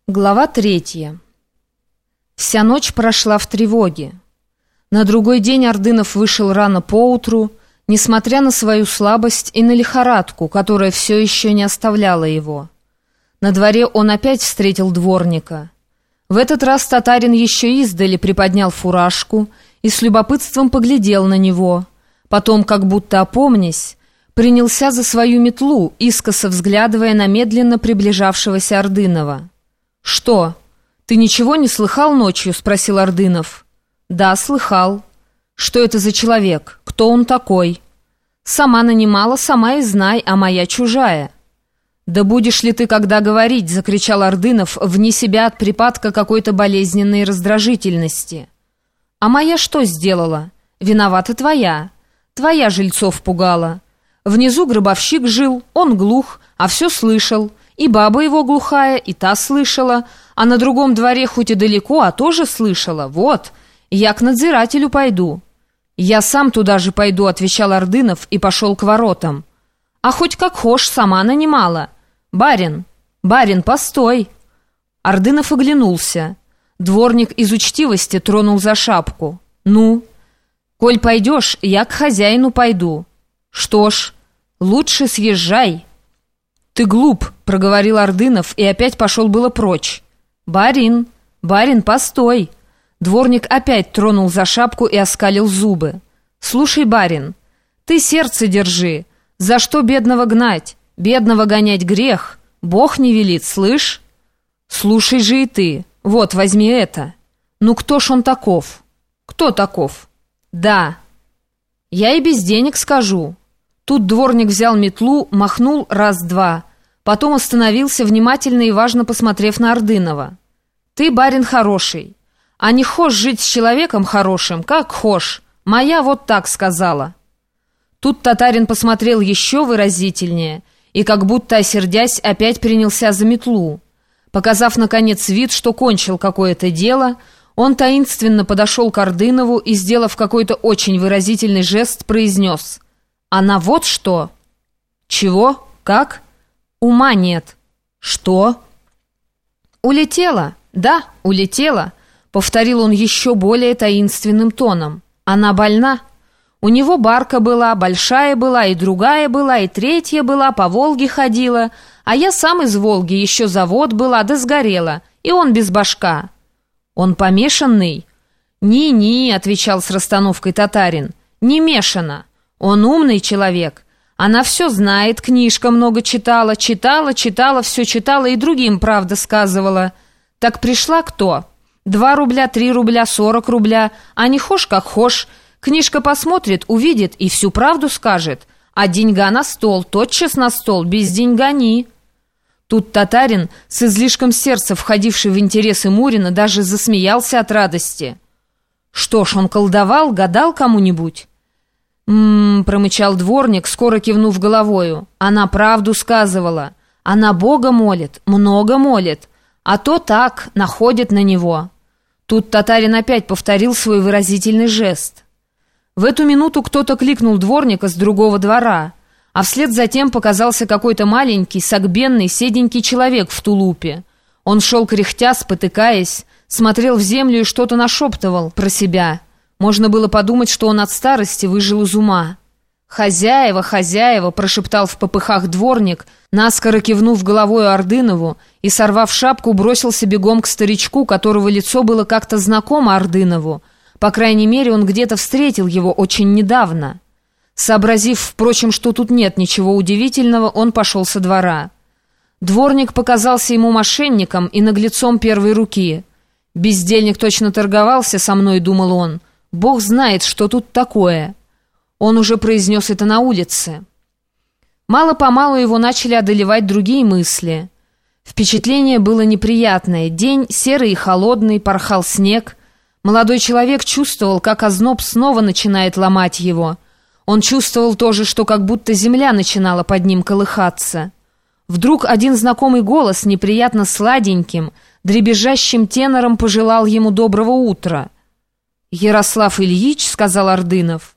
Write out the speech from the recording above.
Глава 3. Вся ночь прошла в тревоге. На другой день Ордынов вышел рано поутру, несмотря на свою слабость и на лихорадку, которая все еще не оставляла его. На дворе он опять встретил дворника. В этот раз татарин еще издали приподнял фуражку и с любопытством поглядел на него. Потом, как будто опомнясь, принялся за свою метлу, искоса взглядывая на медленно приближавшегося Ордынова. «Что, ты ничего не слыхал ночью?» — спросил Ордынов. «Да, слыхал». «Что это за человек? Кто он такой?» «Сама нанимала, сама и знай, а моя чужая». «Да будешь ли ты когда говорить?» — закричал Ордынов, вне себя от припадка какой-то болезненной раздражительности. «А моя что сделала? Виновата твоя. Твоя жильцов пугала. Внизу гробовщик жил, он глух, а все слышал. И баба его глухая, и та слышала, а на другом дворе хоть и далеко, а тоже слышала. Вот, я к надзирателю пойду». «Я сам туда же пойду», — отвечал Ордынов и пошел к воротам. «А хоть как хошь, сама нанимала». «Барин, барин, постой!» Ордынов оглянулся. Дворник из учтивости тронул за шапку. «Ну, коль пойдешь, я к хозяину пойду». «Что ж, лучше съезжай». «Ты глуп», — проговорил Ордынов и опять пошел было прочь. «Барин, барин, постой!» Дворник опять тронул за шапку и оскалил зубы. «Слушай, барин, ты сердце держи. За что бедного гнать? Бедного гонять грех. Бог не велит, слышь? Слушай же и ты. Вот, возьми это. Ну кто ж он таков?» «Кто таков?» «Да. Я и без денег скажу». Тут дворник взял метлу, махнул раз-два, потом остановился, внимательно и важно посмотрев на Ордынова. «Ты, барин, хороший, а не хошь жить с человеком хорошим, как хошь. Моя вот так сказала». Тут татарин посмотрел еще выразительнее и, как будто осердясь, опять принялся за метлу. Показав, наконец, вид, что кончил какое-то дело, он таинственно подошел к Ордынову и, сделав какой-то очень выразительный жест, произнес: «Она вот что». «Чего? Как?» «Ума нет». «Что?» «Улетела. Да, улетела», — повторил он еще более таинственным тоном. «Она больна. У него барка была, большая была, и другая была, и третья была, по Волге ходила, а я сам из Волги, еще завод была, да сгорела, и он без башка». «Он помешанный?» «Ни-ни», — отвечал с расстановкой татарин, — «не мешано. Он умный человек. Она все знает, книжка много читала, все читала и другим правда сказывала. Так пришла кто? 2 рубля, 3 рубля, 40 рубля, а не хошь как хошь. Книжка посмотрит, увидит и всю правду скажет. А деньга на стол, тотчас на стол, без деньга ни». Тут татарин, с излишком сердца входивший в интересы Мурина, даже засмеялся от радости. «Что ж, он колдовал, гадал кому-нибудь?» Промычал дворник, скоро кивнув головою. «Она правду сказывала. Она Бога молит, много молит, а то так, находит на него». Тут татарин опять повторил свой выразительный жест. В эту минуту кто-то кликнул дворника с другого двора, а вслед затем показался какой-то маленький, согбенный, седенький человек в тулупе. Он шел кряхтя, спотыкаясь, смотрел в землю и что-то нашептывал про себя. Можно было подумать, что он от старости выжил из ума. «Хозяева, хозяева!» — прошептал в попыхах дворник, наскоро кивнув головой Ордынову и, сорвав шапку, бросился бегом к старичку, которого лицо было как-то знакомо Ордынову. По крайней мере, он где-то встретил его очень недавно. Сообразив, впрочем, что тут нет ничего удивительного, он пошел со двора. Дворник показался ему мошенником и наглецом первой руки. «Бездельник точно торговался со мной», — думал он. «Бог знает, что тут такое». Он уже произнес это на улице. Мало-помалу его начали одолевать другие мысли. Впечатление было неприятное. День серый и холодный, порхал снег. Молодой человек чувствовал, как озноб снова начинает ломать его. Он чувствовал тоже, что как будто земля начинала под ним колыхаться. Вдруг один знакомый голос, неприятно сладеньким, дребезжащим тенором пожелал ему доброго утра. «Ярослав Ильич», — сказал Ордынов.